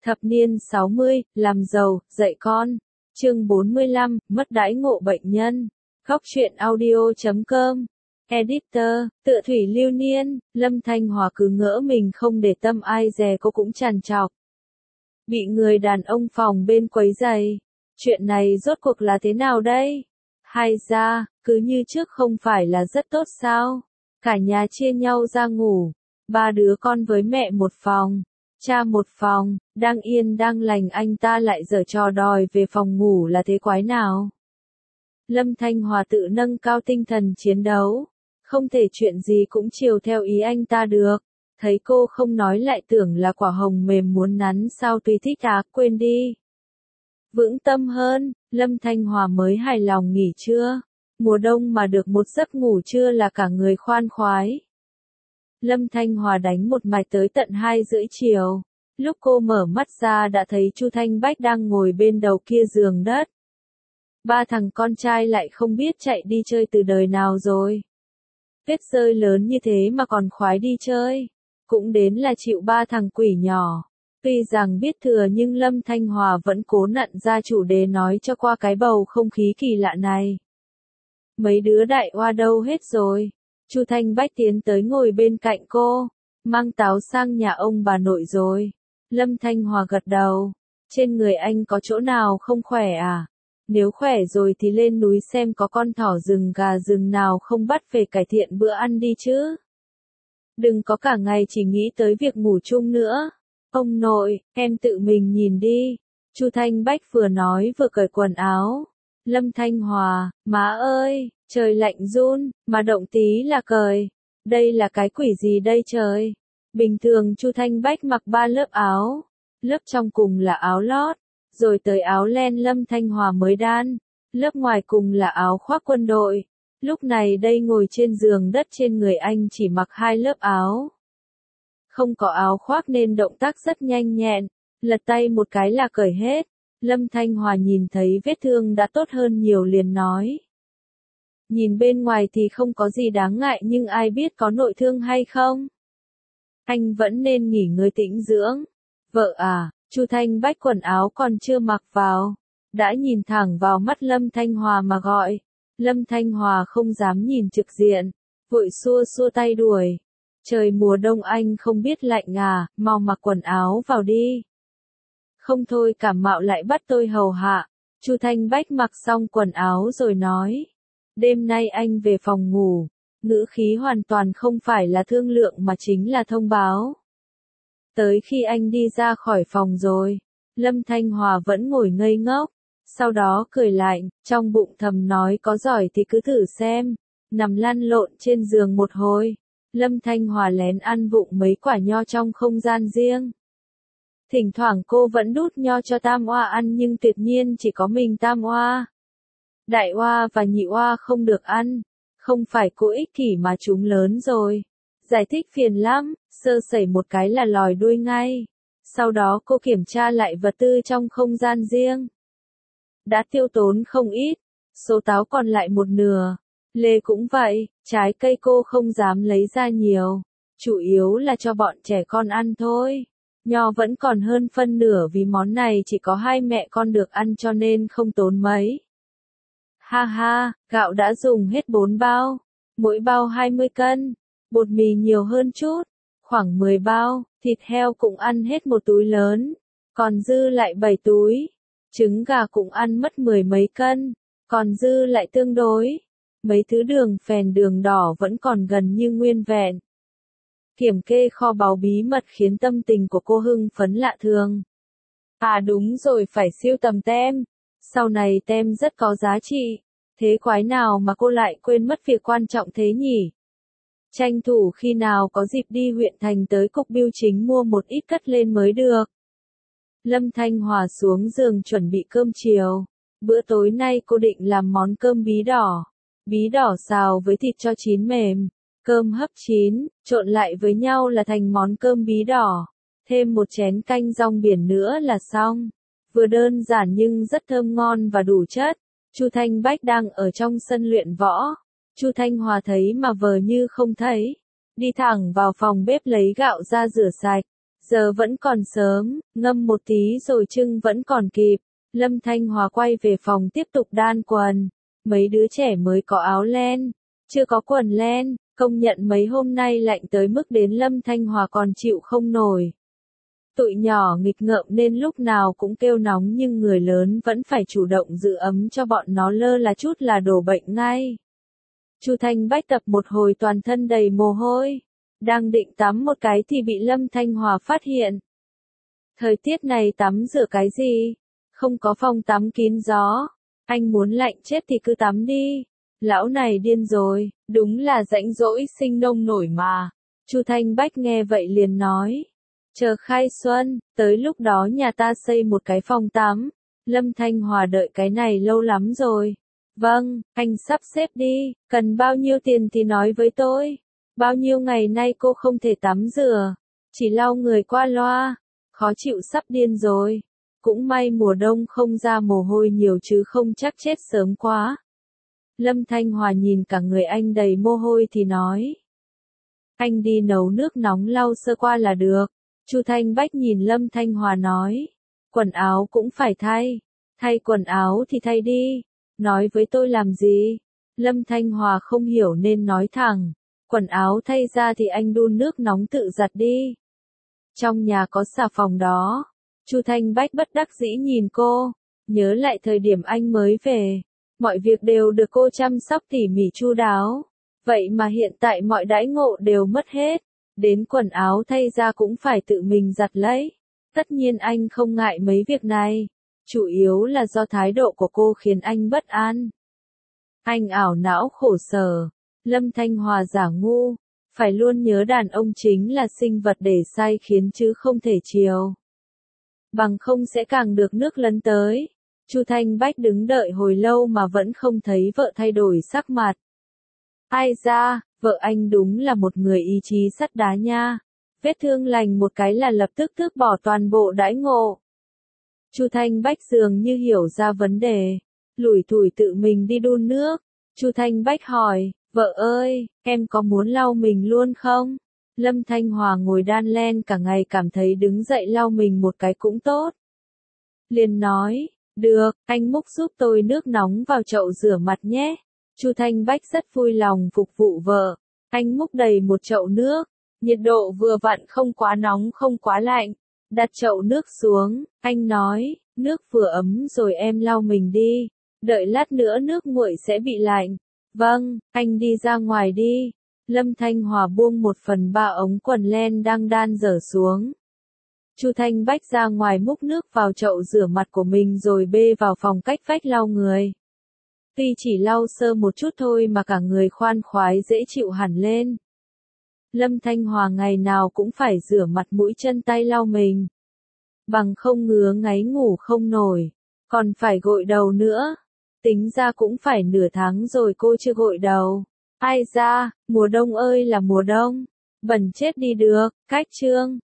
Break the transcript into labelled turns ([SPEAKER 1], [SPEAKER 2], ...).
[SPEAKER 1] Thập niên 60, làm giàu, dạy con. Chương 45, mất đãi ngộ bệnh nhân. Góc truyện audio.com. Editor, tựa thủy lưu niên, Lâm Thanh Hòa cứ ngỡ mình không để tâm ai dè cô cũng trằn trọc. Bị người đàn ông phòng bên quấy rầy. Chuyện này rốt cuộc là thế nào đây? Hay ra, cứ như trước không phải là rất tốt sao? Cả nhà chia nhau ra ngủ. 3 đứa con với mẹ một phòng. Cha một phòng, đang yên đang lành anh ta lại giở trò đòi về phòng ngủ là thế quái nào? Lâm Thanh Hòa tự nâng cao tinh thần chiến đấu. Không thể chuyện gì cũng chiều theo ý anh ta được. Thấy cô không nói lại tưởng là quả hồng mềm muốn nắn sao tùy thích quên đi. Vững tâm hơn, Lâm Thanh Hòa mới hài lòng nghỉ trưa. Mùa đông mà được một giấc ngủ trưa là cả người khoan khoái. Lâm Thanh Hòa đánh một mạch tới tận 2:30 chiều. Lúc cô mở mắt ra đã thấy Chu Thanh Bách đang ngồi bên đầu kia giường đất. 3 thằng con trai lại không biết chạy đi chơi từ đời nào rồi. Tuyết rơi lớn như thế mà còn khoái đi chơi. Cũng đến là chịu 3 thằng quỷ nhỏ. Tuy rằng biết thừa nhưng Lâm Thanh Hòa vẫn cố nặn ra chủ đề nói cho qua cái bầu không khí kỳ lạ này. Mấy đứa đại oa đâu hết rồi? Chu Thanh Bách tiến tới ngồi bên cạnh cô. Mang táo sang nhà ông bà nội rồi. Lâm Thanh Hòa gật đầu. Trên người anh có chỗ nào không khỏe à? Nếu khỏe rồi thì lên núi xem có con thỏ rừng gà rừng nào không bắt về cải thiện bữa ăn đi chứ. Đừng có cả ngày chỉ nghĩ tới việc ngủ chung nữa. Ông nội, em tự mình nhìn đi. Chu Thanh Bách vừa nói vừa cởi quần áo. Lâm Thanh Hòa, má ơi, trời lạnh run, mà động tí là cởi. Đây là cái quỷ gì đây trời? Bình thường Chu Thanh Bách mặc 3 lớp áo. Lớp trong cùng là áo lót, rồi tới áo len Lâm Thanh Hòa mới đan. Lớp ngoài cùng là áo khoác quân đội. Lúc này đây ngồi trên giường đất trên người anh chỉ mặc 2 lớp áo. Không có áo khoác nên động tác rất nhanh nhẹn, lật tay một cái là cởi hết. Lâm Thanh Hòa nhìn thấy vết thương đã tốt hơn nhiều liền nói. Nhìn bên ngoài thì không có gì đáng ngại nhưng ai biết có nội thương hay không? Anh vẫn nên nghỉ ngơi tĩnh dưỡng. Vợ à, Chu Thanh Bách quần áo còn chưa mặc vào. Đã nhìn thẳng vào mắt Lâm Thanh Hòa mà gọi. Lâm Thanh Hòa không dám nhìn trực diện. Vội xua xua tay đuổi. Trời mùa đông anh không biết lạnh à, mau mặc quần áo vào đi. Không thôi cảm mạo lại bắt tôi hầu hạ. Chu Thanh Bách mặc xong quần áo rồi nói. Đêm nay anh về phòng ngủ. Ngữ khí hoàn toàn không phải là thương lượng mà chính là thông báo. Tới khi anh đi ra khỏi phòng rồi, Lâm Thanh Hòa vẫn ngồi ngây ngốc. Sau đó cười lạnh, trong bụng thầm nói có giỏi thì cứ thử xem. Nằm lăn lộn trên giường một hồi. Lâm Thanh Hòa lén ăn vụng mấy quả nho trong không gian riêng. Thỉnh thoảng cô vẫn đút nho cho Tam Oa ăn nhưng tuyệt nhiên chỉ có mình Tam Oa. Đại Oa và Nhị Oa không được ăn. Không phải cô ích kỷ mà chúng lớn rồi. Giải thích phiền lắm, sơ sẩy một cái là lòi đuôi ngay. Sau đó cô kiểm tra lại vật tư trong không gian riêng. Đã tiêu tốn không ít. Số táo còn lại một nửa. Lê cũng vậy, trái cây cô không dám lấy ra nhiều. Chủ yếu là cho bọn trẻ con ăn thôi. Nho vẫn còn hơn phân nửa vì món này chỉ có 2 mẹ con được ăn cho nên không tốn mấy. Ha ha, gạo đã dùng hết 4 bao. Mỗi bao 20 cân. Bột mì nhiều hơn chút. Khoảng 10 bao. Thịt heo cũng ăn hết một túi lớn. Còn dư lại 7 túi. Trứng gà cũng ăn mất 10 mấy cân. Còn dư lại tương đối. Mấy thứ đường phèn đường đỏ vẫn còn gần như nguyên vẹn. Kiểm kê kho báu bí mật khiến tâm tình của cô hưng phấn lạ thường. À đúng rồi, phải sưu tầm tem. Sau này tem rất có giá trị. Thế quái nào mà cô lại quên mất việc quan trọng thế nhỉ? Tranh thủ khi nào có dịp đi huyện thành tới cục bưu chính mua một ít cất lên mới được. Lâm Thanh Hòa xuống giường chuẩn bị cơm chiều. Bữa tối nay cô định làm món cơm bí đỏ. Bí đỏ xào với thịt cho chín mềm. Cơm hấp chín, trộn lại với nhau là thành món cơm bí đỏ. Thêm một chén canh rong biển nữa là xong. Vừa đơn giản nhưng rất thơm ngon và đủ chất. Chu Thanh Bách đang ở trong sân luyện võ. Chu Thanh Hòa thấy mà vờ như không thấy. Đi thẳng vào phòng bếp lấy gạo ra rửa sạch. Giờ vẫn còn sớm, ngâm một tí rồi trưng vẫn còn kịp. Lâm Thanh Hòa quay về phòng tiếp tục đan quần. Mấy đứa trẻ mới có áo len, chưa có quần len, công nhận mấy hôm nay lạnh tới mức đến Lâm Thanh Hòa còn chịu không nổi. Tụi nhỏ nghịch ngợm nên lúc nào cũng kêu nóng nhưng người lớn vẫn phải chủ động giữ ấm cho bọn nó, lơ là chút là đổ bệnh ngay. Chu Thanh Bách tập một hồi toàn thân đầy mồ hôi, đang định tắm một cái thì bị Lâm Thanh Hòa phát hiện. Thời tiết này tắm rửa cái gì? Không có phòng tắm kín gió. Anh muốn lạnh chết thì cứ tắm đi. Lão này điên rồi, đúng là rãnh rỗi sinh nông nổi mà. Chu Thanh Bách nghe vậy liền nói. Chờ khai xuân, tới lúc đó nhà ta xây một cái phòng tắm. Lâm Thanh Hòa đợi cái này lâu lắm rồi. Vâng, anh sắp xếp đi, cần bao nhiêu tiền thì nói với tôi. Bao nhiêu ngày nay cô không thể tắm rửa, chỉ lau người qua loa, khó chịu sắp điên rồi. Cũng may mùa đông không ra mồ hôi nhiều chứ không chắc chết sớm quá. Lâm Thanh Hòa nhìn cả người anh đầy mồ hôi thì nói. Anh đi nấu nước nóng lau sơ qua là được. Chu Thanh Bách nhìn Lâm Thanh Hòa nói. Quần áo cũng phải thay. Thay quần áo thì thay đi. Nói với tôi làm gì? Lâm Thanh Hòa không hiểu nên nói thẳng. Quần áo thay ra thì anh đun nước nóng tự giặt đi. Trong nhà có xà phòng đó. Chu Thanh Bách bất đắc dĩ nhìn cô. Nhớ lại thời điểm anh mới về. Mọi việc đều được cô chăm sóc tỉ mỉ chu đáo. Vậy mà hiện tại mọi đãi ngộ đều mất hết. Đến quần áo thay ra cũng phải tự mình giặt lấy. Tất nhiên anh không ngại mấy việc này. Chủ yếu là do thái độ của cô khiến anh bất an. Anh ảo não khổ sở. Lâm Thanh Hòa giả ngu. Phải luôn nhớ đàn ông chính là sinh vật để sai khiến chứ không thể chiều. Bằng không sẽ càng được nước lấn tới. Chu Thanh Bách đứng đợi hồi lâu mà vẫn không thấy vợ thay đổi sắc mặt. Ai ra, vợ anh đúng là một người ý chí sắt đá nha. Vết thương lành một cái là lập tức tước bỏ toàn bộ đãi ngộ. Chu Thanh Bách dường như hiểu ra vấn đề. Lủi thủi tự mình đi đun nước. Chu Thanh Bách hỏi, vợ ơi, em có muốn lau mình luôn không? Lâm Thanh Hòa ngồi đan len cả ngày cảm thấy đứng dậy lau mình một cái cũng tốt. Liền nói, được, anh múc giúp tôi nước nóng vào chậu rửa mặt nhé. Chu Thanh Bách rất vui lòng phục vụ vợ. Anh múc đầy một chậu nước, nhiệt độ vừa vặn không quá nóng không quá lạnh. Đặt chậu nước xuống, anh nói, nước vừa ấm rồi em lau mình đi. Đợi lát nữa nước nguội sẽ bị lạnh. Vâng, anh đi ra ngoài đi. Lâm Thanh Hòa buông 1/3 ống quần len đang đan dở xuống. Chu Thanh Bách ra ngoài múc nước vào chậu rửa mặt của mình rồi bê vào phòng cách vách lau người. Tuy chỉ lau sơ một chút thôi mà cả người khoan khoái dễ chịu hẳn lên. Lâm Thanh Hòa ngày nào cũng phải rửa mặt mũi chân tay lau mình. Bằng không ngứa ngáy ngủ không nổi. Còn phải gội đầu nữa. Tính ra cũng phải nửa tháng rồi cô chưa gội đầu. Ai ra, mùa đông ơi là mùa đông. Bẩn chết đi được. Cách chương.